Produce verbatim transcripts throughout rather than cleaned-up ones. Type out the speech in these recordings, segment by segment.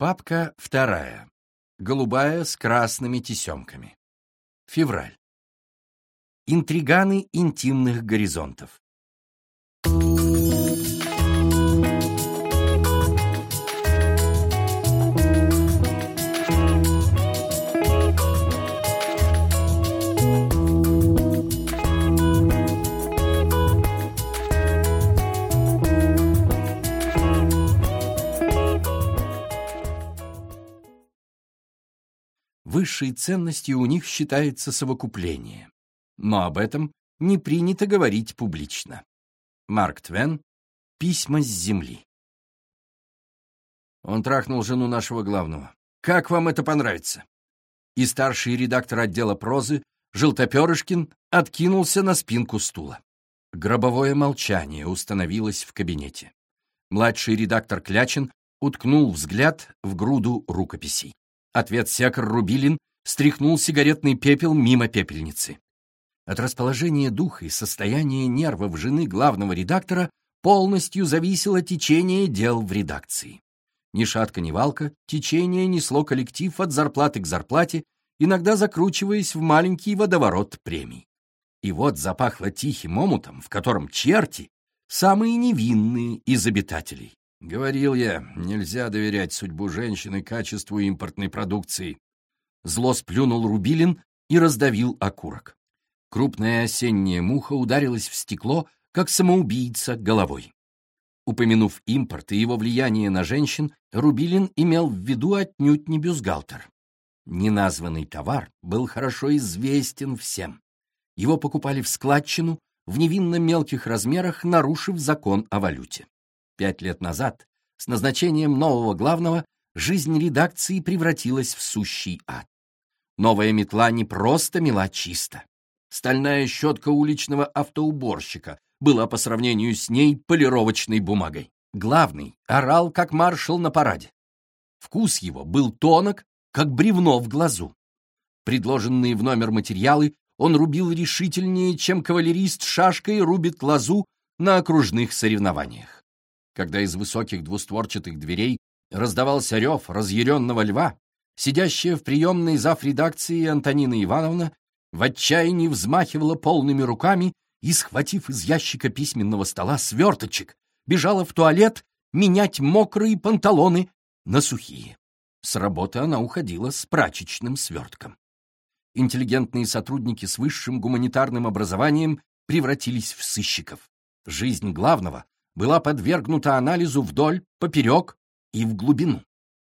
Папка вторая. Голубая с красными тесемками. Февраль. Интриганы интимных горизонтов. Высшей ценностью у них считается совокупление, но об этом не принято говорить публично. Марк Твен. Письма с земли. Он трахнул жену нашего главного. Как вам это понравится? И старший редактор отдела прозы Желтоперышкин откинулся на спинку стула. Гробовое молчание установилось в кабинете. Младший редактор Клячин уткнул взгляд в груду рукописей. Ответ-секр Рубилин стряхнул сигаретный пепел мимо пепельницы. От расположения духа и состояния нервов жены главного редактора полностью зависело течение дел в редакции. Ни шатка, ни валка, течение несло коллектив от зарплаты к зарплате, иногда закручиваясь в маленький водоворот премий. И вот запахло тихим омутом, в котором черти — самые невинные из обитателей. Говорил я, нельзя доверять судьбу женщины качеству импортной продукции. Зло сплюнул Рубилин и раздавил окурок. Крупная осенняя муха ударилась в стекло, как самоубийца головой. Упомянув импорт и его влияние на женщин, Рубилин имел в виду отнюдь не бюстгальтер. Неназванный товар был хорошо известен всем. Его покупали в складчину в невинно мелких размерах, нарушив закон о валюте. Пять лет назад, с назначением нового главного, жизнь редакции превратилась в сущий ад. Новая метла не просто мела чисто. Стальная щетка уличного автоуборщика была по сравнению с ней полировочной бумагой. Главный орал, как маршал на параде. Вкус его был тонок, как бревно в глазу. Предложенные в номер материалы он рубил решительнее, чем кавалерист шашкой рубит лозу на окружных соревнованиях. Когда из высоких двустворчатых дверей раздавался рев разъяренного льва, сидящая в приемной завредакции Антонина Ивановна в отчаянии взмахивала полными руками и, схватив из ящика письменного стола сверточек, бежала в туалет менять мокрые панталоны на сухие. С работы она уходила с прачечным свертком. Интеллигентные сотрудники с высшим гуманитарным образованием превратились в сыщиков. Жизнь главного была подвергнута анализу вдоль, поперек и в глубину.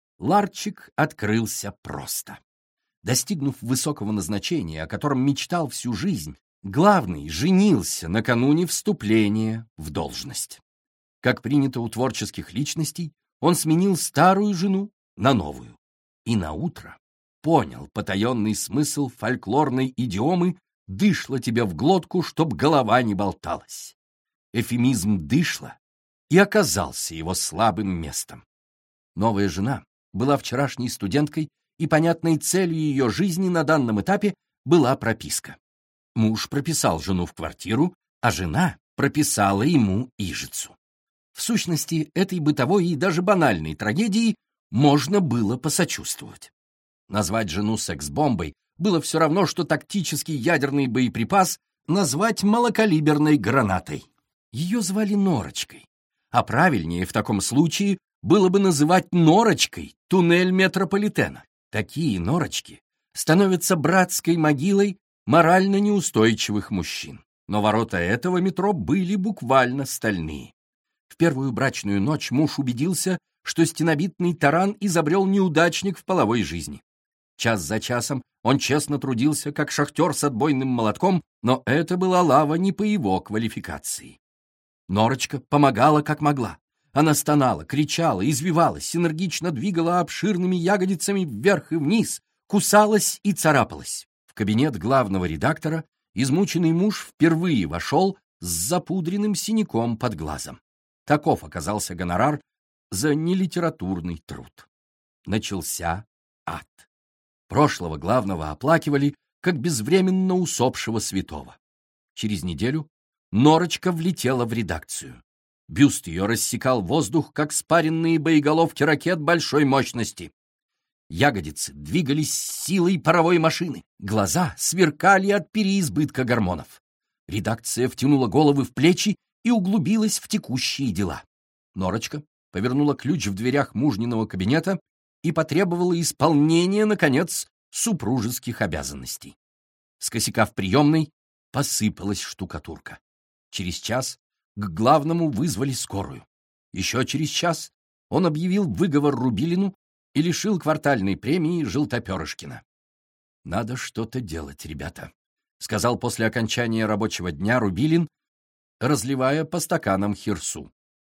Ларчик открылся просто. Достигнув высокого назначения, о котором мечтал всю жизнь, главный женился накануне вступления в должность. Как принято у творческих личностей, он сменил старую жену на новую. И наутро понял потаенный смысл фольклорной идиомы «дышло тебе в глотку, чтоб голова не болталась». Эвфемизм «дышло» и оказался его слабым местом. Новая жена была вчерашней студенткой, и понятной целью ее жизни на данном этапе была прописка. Муж прописал жену в квартиру, а жена прописала ему ижицу. В сущности, этой бытовой и даже банальной трагедии можно было посочувствовать. Назвать жену секс-бомбой было все равно, что тактический ядерный боеприпас назвать малокалиберной гранатой. Ее звали Норочкой, а правильнее в таком случае было бы называть Норочкой туннель метрополитена. Такие Норочки становятся братской могилой морально неустойчивых мужчин. Но ворота этого метро были буквально стальные. В первую брачную ночь муж убедился, что стенобитный таран изобрел неудачник в половой жизни. Час за часом он честно трудился, как шахтер с отбойным молотком, но это была лава не по его квалификации. Норочка помогала как могла. Она стонала, кричала, извивалась, энергично двигала обширными ягодицами вверх и вниз, кусалась и царапалась. В кабинет главного редактора измученный муж впервые вошел с запудренным синяком под глазом. Таков оказался гонорар за нелитературный труд. Начался ад. Прошлого главного оплакивали, как безвременно усопшего святого. Через неделю Норочка влетела в редакцию. Бюст ее рассекал воздух, как спаренные боеголовки ракет большой мощности. Ягодицы двигались с силой паровой машины, глаза сверкали от переизбытка гормонов. Редакция втянула головы в плечи и углубилась в текущие дела. Норочка повернула ключ в дверях мужниного кабинета и потребовала исполнения, наконец, супружеских обязанностей. С косяка в приемной посыпалась штукатурка. Через час к главному вызвали скорую. Еще через час он объявил выговор Рубилину и лишил квартальной премии Желтоперышкина. «Надо что-то делать, ребята», — сказал после окончания рабочего дня Рубилин, разливая по стаканам хирсу.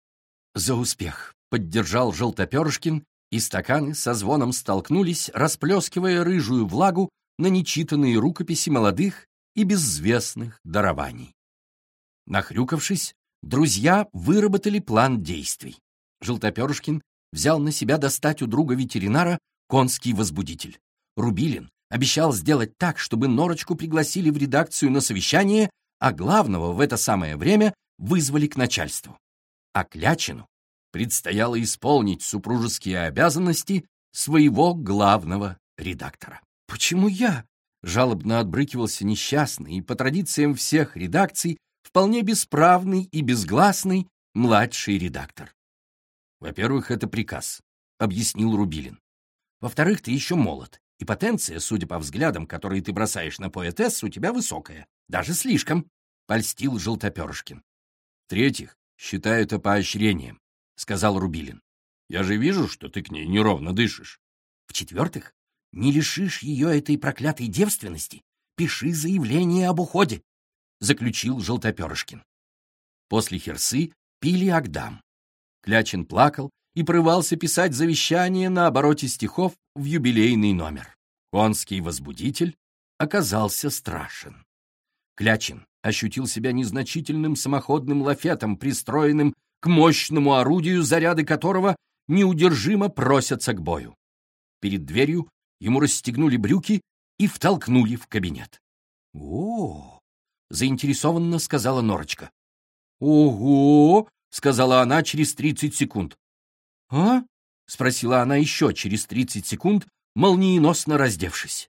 «За успех!» — поддержал Желтоперышкин, и стаканы со звоном столкнулись, расплескивая рыжую влагу на нечитанные рукописи молодых и безвестных дарований. Нахрюкавшись, друзья выработали план действий. Желтоперышкин взял на себя достать у друга-ветеринара конский возбудитель. Рубилин обещал сделать так, чтобы Норочку пригласили в редакцию на совещание, а главного в это самое время вызвали к начальству. А Клячину предстояло исполнить супружеские обязанности своего главного редактора. «Почему я?» — жалобно отбрыкивался несчастный и, по традициям всех редакций, вполне бесправный и безгласный младший редактор. «Во-первых, это приказ», — объяснил Рубилин. «Во-вторых, ты еще молод, и потенция, судя по взглядам, которые ты бросаешь на поэтесс, у тебя высокая. Даже слишком», — польстил Желтоперышкин. «В-третьих, считаю это поощрением», — сказал Рубилин. «Я же вижу, что ты к ней неровно дышишь». «В-четвертых, не лишишь ее этой проклятой девственности, пиши заявление об уходе», — заключил Желтоперышкин. После херсы пили агдам. Клячин плакал и порывался писать завещание на обороте стихов в юбилейный номер. Конский возбудитель оказался страшен. Клячин ощутил себя незначительным самоходным лафетом, пристроенным к мощному орудию, заряды которого неудержимо просятся к бою. Перед дверью ему расстегнули брюки и втолкнули в кабинет. «О-о-о!» — заинтересованно сказала Норочка. «Ого!» — сказала она через тридцать секунд. «А?» — спросила она еще через тридцать секунд, молниеносно раздевшись.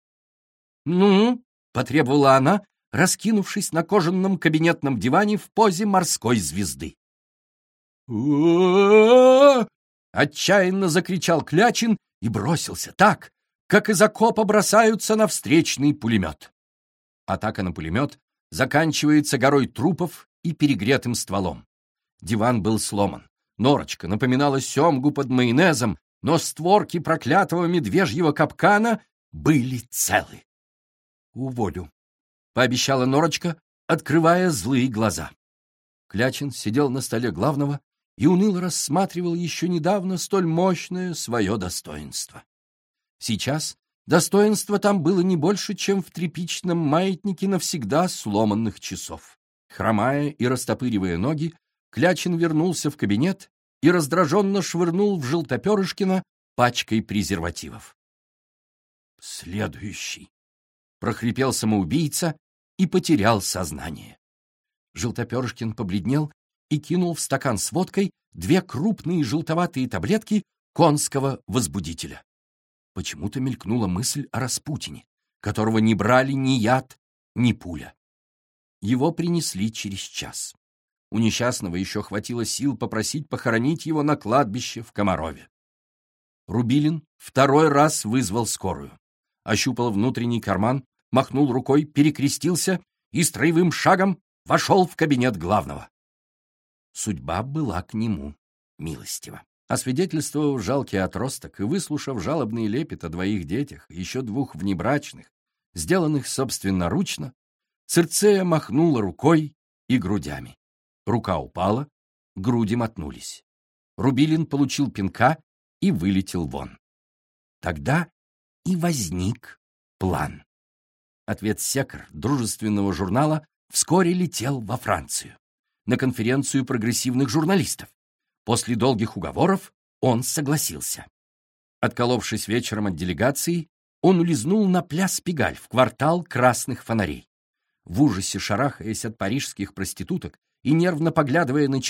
«Ну?» — потребовала она, раскинувшись на кожаном кабинетном диване в позе морской звезды. «О-о-о!» — отчаянно закричал Клячин и бросился так, как из окопа бросаются на встречный пулемет. Атака на пулемет заканчивается горой трупов и перегретым стволом. Диван был сломан. Норочка напоминала семгу под майонезом, но створки проклятого медвежьего капкана были целы. «Уволю», — пообещала Норочка, открывая злые глаза. Клячин сидел на столе главного и уныло рассматривал еще недавно столь мощное свое достоинство. Сейчас достоинство там было не больше, чем в тряпичном маятнике навсегда сломанных часов. Хромая и растопыривая ноги, Клячин вернулся в кабинет и раздраженно швырнул в Желтоперышкина пачкой презервативов. «Следующий!» — прохрипел самоубийца и потерял сознание. Желтоперышкин побледнел и кинул в стакан с водкой две крупные желтоватые таблетки конского возбудителя. Почему-то мелькнула мысль о Распутине, которого не брали ни яд, ни пуля. Его принесли через час. У несчастного еще хватило сил попросить похоронить его на кладбище в Комарове. Рубилин второй раз вызвал скорую. Ощупал внутренний карман, махнул рукой, перекрестился и строевым шагом вошел в кабинет главного. Судьба была к нему милостива. Освидетельствовав жалкий отросток и выслушав жалобный лепет о двоих детях, еще двух внебрачных, сделанных собственноручно, Цирцея махнула рукой и грудями. Рука упала, груди мотнулись. Рубилин получил пинка и вылетел вон. Тогда и возник план. Ответ-секр дружественного журнала вскоре летел во Францию, на конференцию прогрессивных журналистов. После долгих уговоров он согласился. Отколовшись вечером от делегации, он улизнул на пляс Пигаль в квартал красных фонарей. В ужасе шарахаясь от парижских проституток и нервно поглядывая на часы,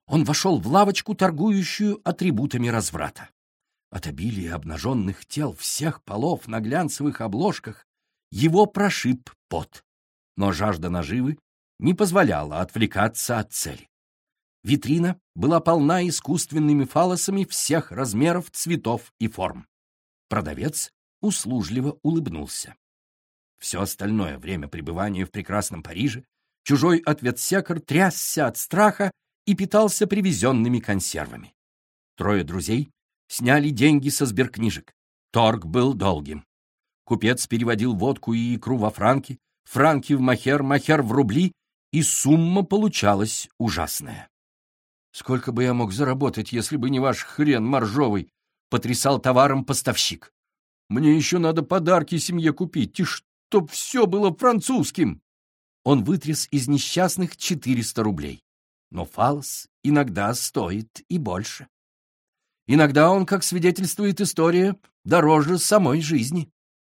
он вошел в лавочку, торгующую атрибутами разврата. От обилия обнаженных тел всех полов на глянцевых обложках его прошиб пот. Но жажда наживы не позволяла отвлекаться от цели. Витрина была полна искусственными фаллосами всех размеров, цветов и форм. Продавец услужливо улыбнулся. Все остальное время пребывания в прекрасном Париже чужой ответсекер трясся от страха и питался привезенными консервами. Трое друзей сняли деньги со сберкнижек. Торг был долгим. Купец переводил водку и икру во франки, франки в махер, махер в рубли, и сумма получалась ужасная. «Сколько бы я мог заработать, если бы не ваш хрен моржовый?» — потрясал товаром поставщик. «Мне еще надо подарки семье купить, и чтоб все было французским!» Он вытряс из несчастных четыреста рублей. Но фаллос иногда стоит и больше. Иногда он, как свидетельствует история, дороже самой жизни.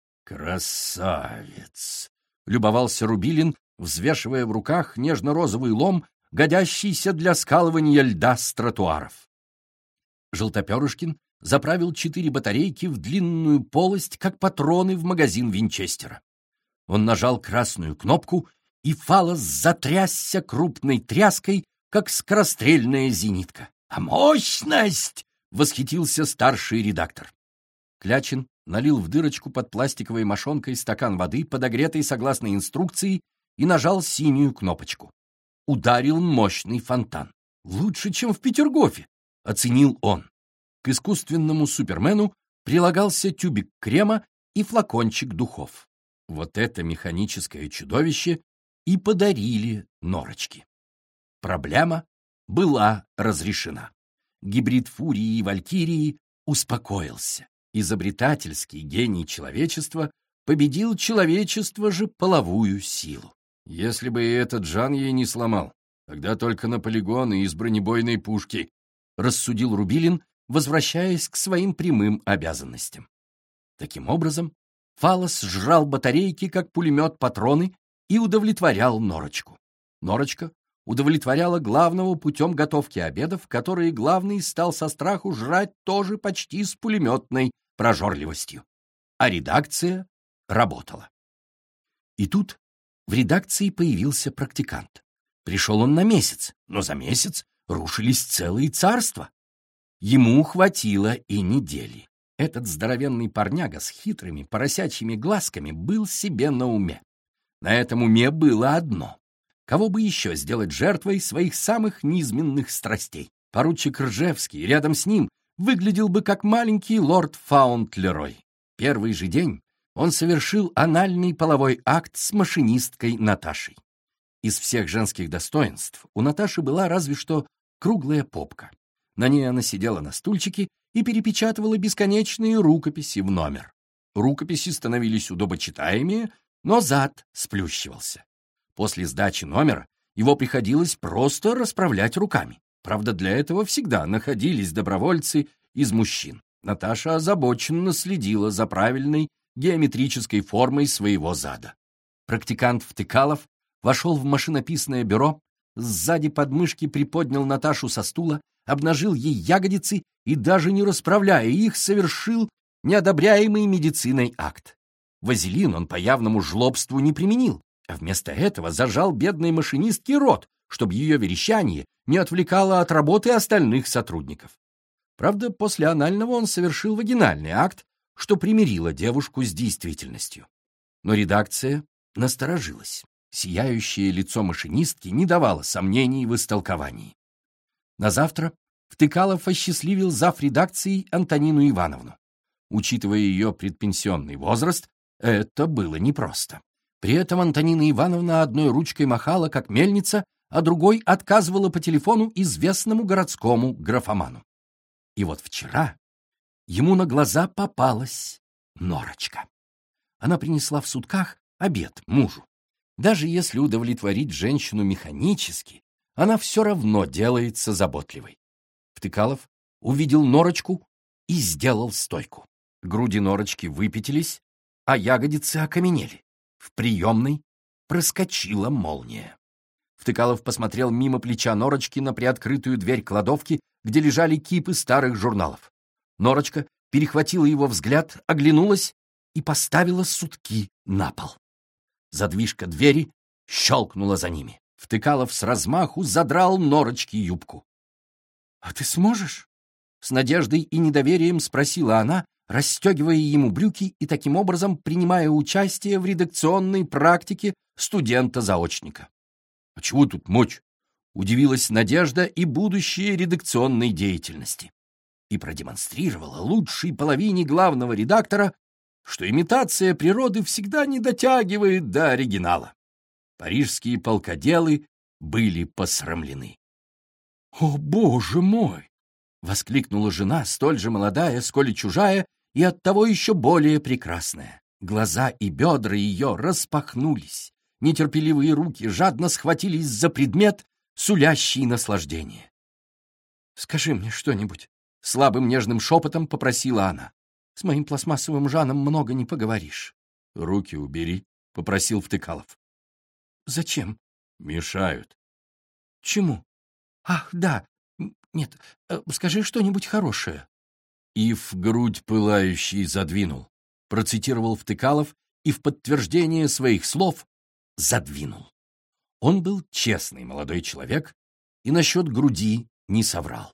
«Красавец!» — любовался Рубилин, взвешивая в руках нежно-розовый лом, годящийся для скалывания льда с тротуаров. Желтоперышкин заправил четыре батарейки в длинную полость, как патроны в магазин Винчестера. Он нажал красную кнопку, и фаллос затрясся крупной тряской, как скорострельная зенитка. «А мощность!» — восхитился старший редактор. Клячин налил в дырочку под пластиковой мошонкой стакан воды, подогретой согласно инструкции, и нажал синюю кнопочку. Ударил мощный фонтан. «Лучше, чем в Петергофе», — оценил он. К искусственному супермену прилагался тюбик крема и флакончик духов. Вот это механическое чудовище и подарили Норочке. Проблема была разрешена. Гибрид Фурии и Валькирии успокоился. Изобретательский гений человечества победил человечество же половую силу. Если бы и этот Жан ей не сломал, тогда только на полигоны из бронебойной пушки, рассудил Рубилин, возвращаясь к своим прямым обязанностям. Таким образом, фаллос жрал батарейки, как пулемет, патроны и удовлетворял Норочку. Норочка удовлетворяла главного путем готовки обедов, которые главный стал со страху жрать тоже почти с пулеметной прожорливостью. А редакция работала. И тут в редакции появился практикант. Пришел он на месяц, но за месяц рушились целые царства. Ему хватило и недели. Этот здоровенный парняга с хитрыми поросячьими глазками был себе на уме. На этом уме было одно: кого бы еще сделать жертвой своих самых низменных страстей? Поручик Ржевский рядом с ним выглядел бы как маленький лорд Фаунтлерой. Первый же день он совершил анальный половой акт с машинисткой Наташей. Из всех женских достоинств у Наташи была разве что круглая попка. На ней она сидела на стульчике и перепечатывала бесконечные рукописи в номер. Рукописи становились удобочитаемее, но зад сплющивался. После сдачи номера его приходилось просто расправлять руками. Правда, для этого всегда находились добровольцы из мужчин. Наташа озабоченно следила за правильной геометрической формой своего зада. Практикант Втыкалов вошел в машинописное бюро, сзади подмышки приподнял Наташу со стула, обнажил ей ягодицы и, даже не расправляя их, совершил неодобряемый медициной акт. Вазелин он по явному жлобству не применил, а вместо этого зажал бедной машинистке рот, чтобы ее верещание не отвлекало от работы остальных сотрудников. Правда, после анального он совершил вагинальный акт, что примирило девушку с действительностью. Но редакция насторожилась. Сияющее лицо машинистки не давало сомнений в истолковании. На завтра Втыкалов осчастливил зав. Редакцией Антонину Ивановну. Учитывая ее предпенсионный возраст, это было непросто. При этом Антонина Ивановна одной ручкой махала, как мельница, а другой отказывала по телефону известному городскому графоману. И вот вчера ему на глаза попалась Норочка. Она принесла в сутках обед мужу. Даже если удовлетворить женщину механически, она все равно делается заботливой. Втыкалов увидел Норочку и сделал стойку. Груди Норочки выпятились, а ягодицы окаменели. В приемной проскочила молния. Втыкалов посмотрел мимо плеча Норочки на приоткрытую дверь кладовки, где лежали кипы старых журналов. Норочка перехватила его взгляд, оглянулась и поставила сутки на пол. Задвижка двери щелкнула за ними. Втыкалов с размаху задрал Норочке юбку. — А ты сможешь? — с надеждой и недоверием спросила она, расстегивая ему брюки и таким образом принимая участие в редакционной практике студента-заочника. — А чего тут мочь? — удивилась Надежда и будущей редакционной деятельности. И продемонстрировала лучшей половине главного редактора, что имитация природы всегда не дотягивает до оригинала. Парижские полкоделы были посрамлены. «О, боже мой!» — воскликнула жена, столь же молодая, сколь и чужая, и оттого еще более прекрасная. Глаза и бедра ее распахнулись. Нетерпеливые руки жадно схватились за предмет, сулящий наслаждение. «Скажи мне что-нибудь», — слабым нежным шепотом попросила она. «С моим пластмассовым Жаном много не поговоришь». «Руки убери», — попросил Втыкалов. «Зачем?» «Мешают». «Чему?» «Ах, да. Нет, скажи что-нибудь хорошее». «И в грудь пылающий задвинул», — процитировал Втыкалов и в подтверждение своих слов задвинул. Он был честный молодой человек и насчет груди не соврал.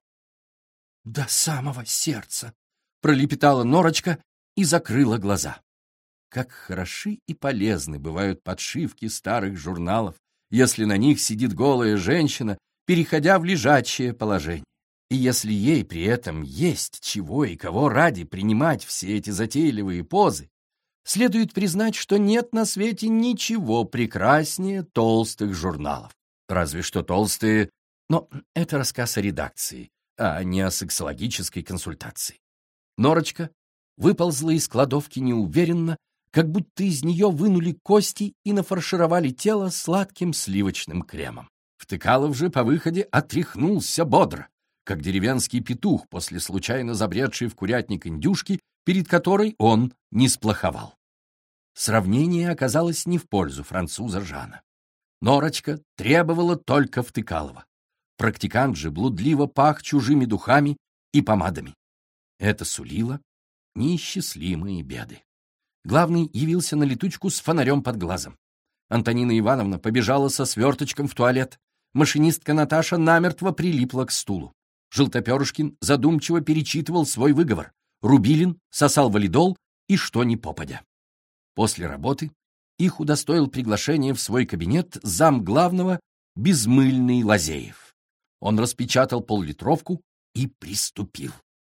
«До самого сердца», — пролепетала Норочка и закрыла глаза. Как хороши и полезны бывают подшивки старых журналов, если на них сидит голая женщина, переходя в лежачее положение. И если ей при этом есть чего и кого ради принимать все эти затейливые позы, следует признать, что нет на свете ничего прекраснее толстых журналов. Разве что толстые, но это рассказ о редакции, а не о сексологической консультации. Норочка выползла из кладовки неуверенно, как будто из нее вынули кости и нафаршировали тело сладким сливочным кремом. Втыкалов же по выходе отряхнулся бодро, как деревенский петух после случайно забредшей в курятник индюшки, перед которой он не сплоховал. Сравнение оказалось не в пользу француза Жана. Норочка требовала только Втыкалова. Практикант же блудливо пах чужими духами и помадами. Это сулило неисчислимые беды. Главный явился на летучку с фонарем под глазом. Антонина Ивановна побежала со сверточком в туалет. Машинистка Наташа намертво прилипла к стулу. Желтоперышкин задумчиво перечитывал свой выговор. Рубилин сосал валидол и что ни попадя. После работы их удостоил приглашение в свой кабинет зам главного Безмыльный Лазеев. Он распечатал поллитровку и приступил.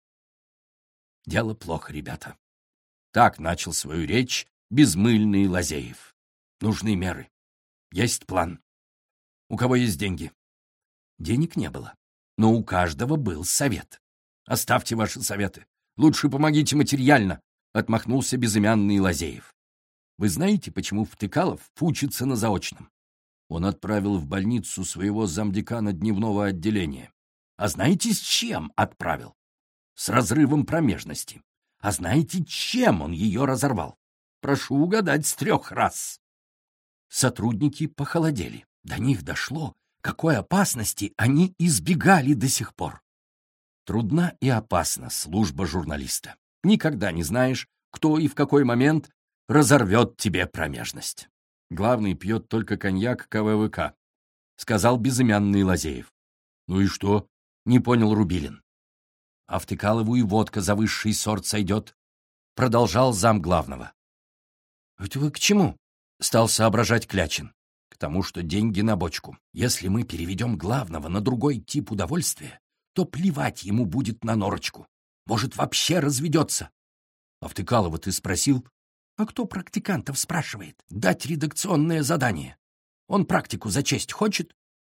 «Дело плохо, ребята». Так начал свою речь Безмыльный Лазеев. «Нужны меры. Есть план. У кого есть деньги?» Денег не было, но у каждого был совет. «Оставьте ваши советы. Лучше помогите материально», — отмахнулся безымянный Лазеев. «Вы знаете, почему Втыкалов учится на заочном?» Он отправил в больницу своего замдекана дневного отделения. А знаете, с чем отправил? С разрывом промежности. А знаете, чем он ее разорвал? Прошу угадать с трех раз. Сотрудники похолодели. До них дошло, какой опасности они избегали до сих пор. Трудна и опасна служба журналиста. Никогда не знаешь, кто и в какой момент разорвет тебе промежность. Главный пьет только коньяк ка вэ вэ ка, — сказал безымянный Лазеев. Ну и что? — не понял Рубилин. А Втыкалову и водка за высший сорт сойдет, — продолжал зам главного. — Это вы к чему? — стал соображать Клячин. К тому, что деньги на бочку. Если мы переведем главного на другой тип удовольствия, то плевать ему будет на Норочку. Может, вообще разведется. А Втыкалова ты спросил? А кто практикантов спрашивает? Дать редакционное задание. Он практику за честь хочет?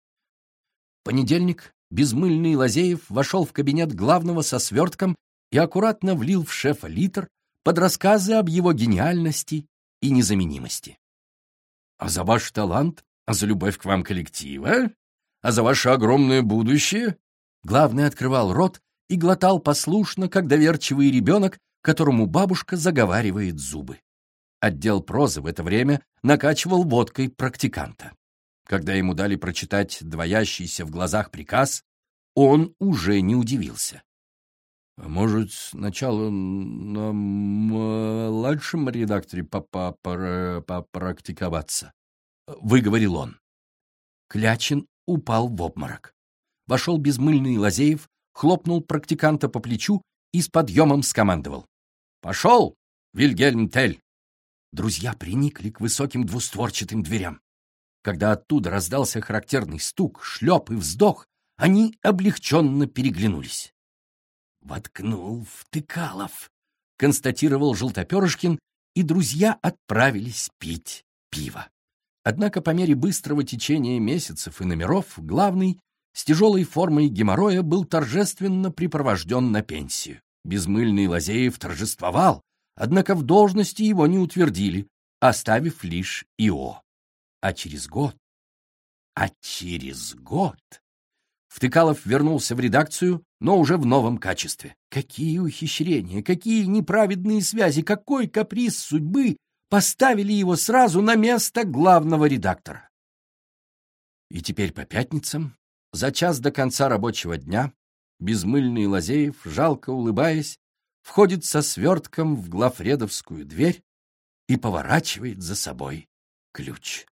В понедельник Безмыльный Лазеев вошел в кабинет главного со свертком и аккуратно влил в шефа литр под рассказы об его гениальности и незаменимости. А за ваш талант, а за любовь к вам коллектива, а за ваше огромное будущее? Главный открывал рот и глотал послушно, как доверчивый ребенок, которому бабушка заговаривает зубы. Отдел прозы в это время накачивал водкой практиканта. Когда ему дали прочитать двоящийся в глазах приказ, он уже не удивился. «Может, сначала на младшем редакторе попрактиковаться?» — выговорил он. Клячин упал в обморок. Вошел безмыльный Лазеев, хлопнул практиканта по плечу и с подъемом скомандовал: «Пошел, Вильгельм Тель!» Друзья приникли к высоким двустворчатым дверям. Когда оттуда раздался характерный стук, шлеп и вздох, они облегченно переглянулись. «Воткнул в Тыкалов», — констатировал Желтоперышкин, и друзья отправились пить пиво. Однако по мере быстрого течения месяцев и номеров главный с тяжелой формой геморроя был торжественно припровожден на пенсию. Безмыльный Лазеев торжествовал, однако в должности его не утвердили, оставив лишь ИО. А через год, а через год Втыкалов вернулся в редакцию, но уже в новом качестве. Какие ухищрения, какие неправедные связи, какой каприз судьбы поставили его сразу на место главного редактора. И теперь по пятницам, за час до конца рабочего дня, безмыльный Лазеев, жалко улыбаясь, входит со свертком в главредовскую дверь и поворачивает за собой ключ.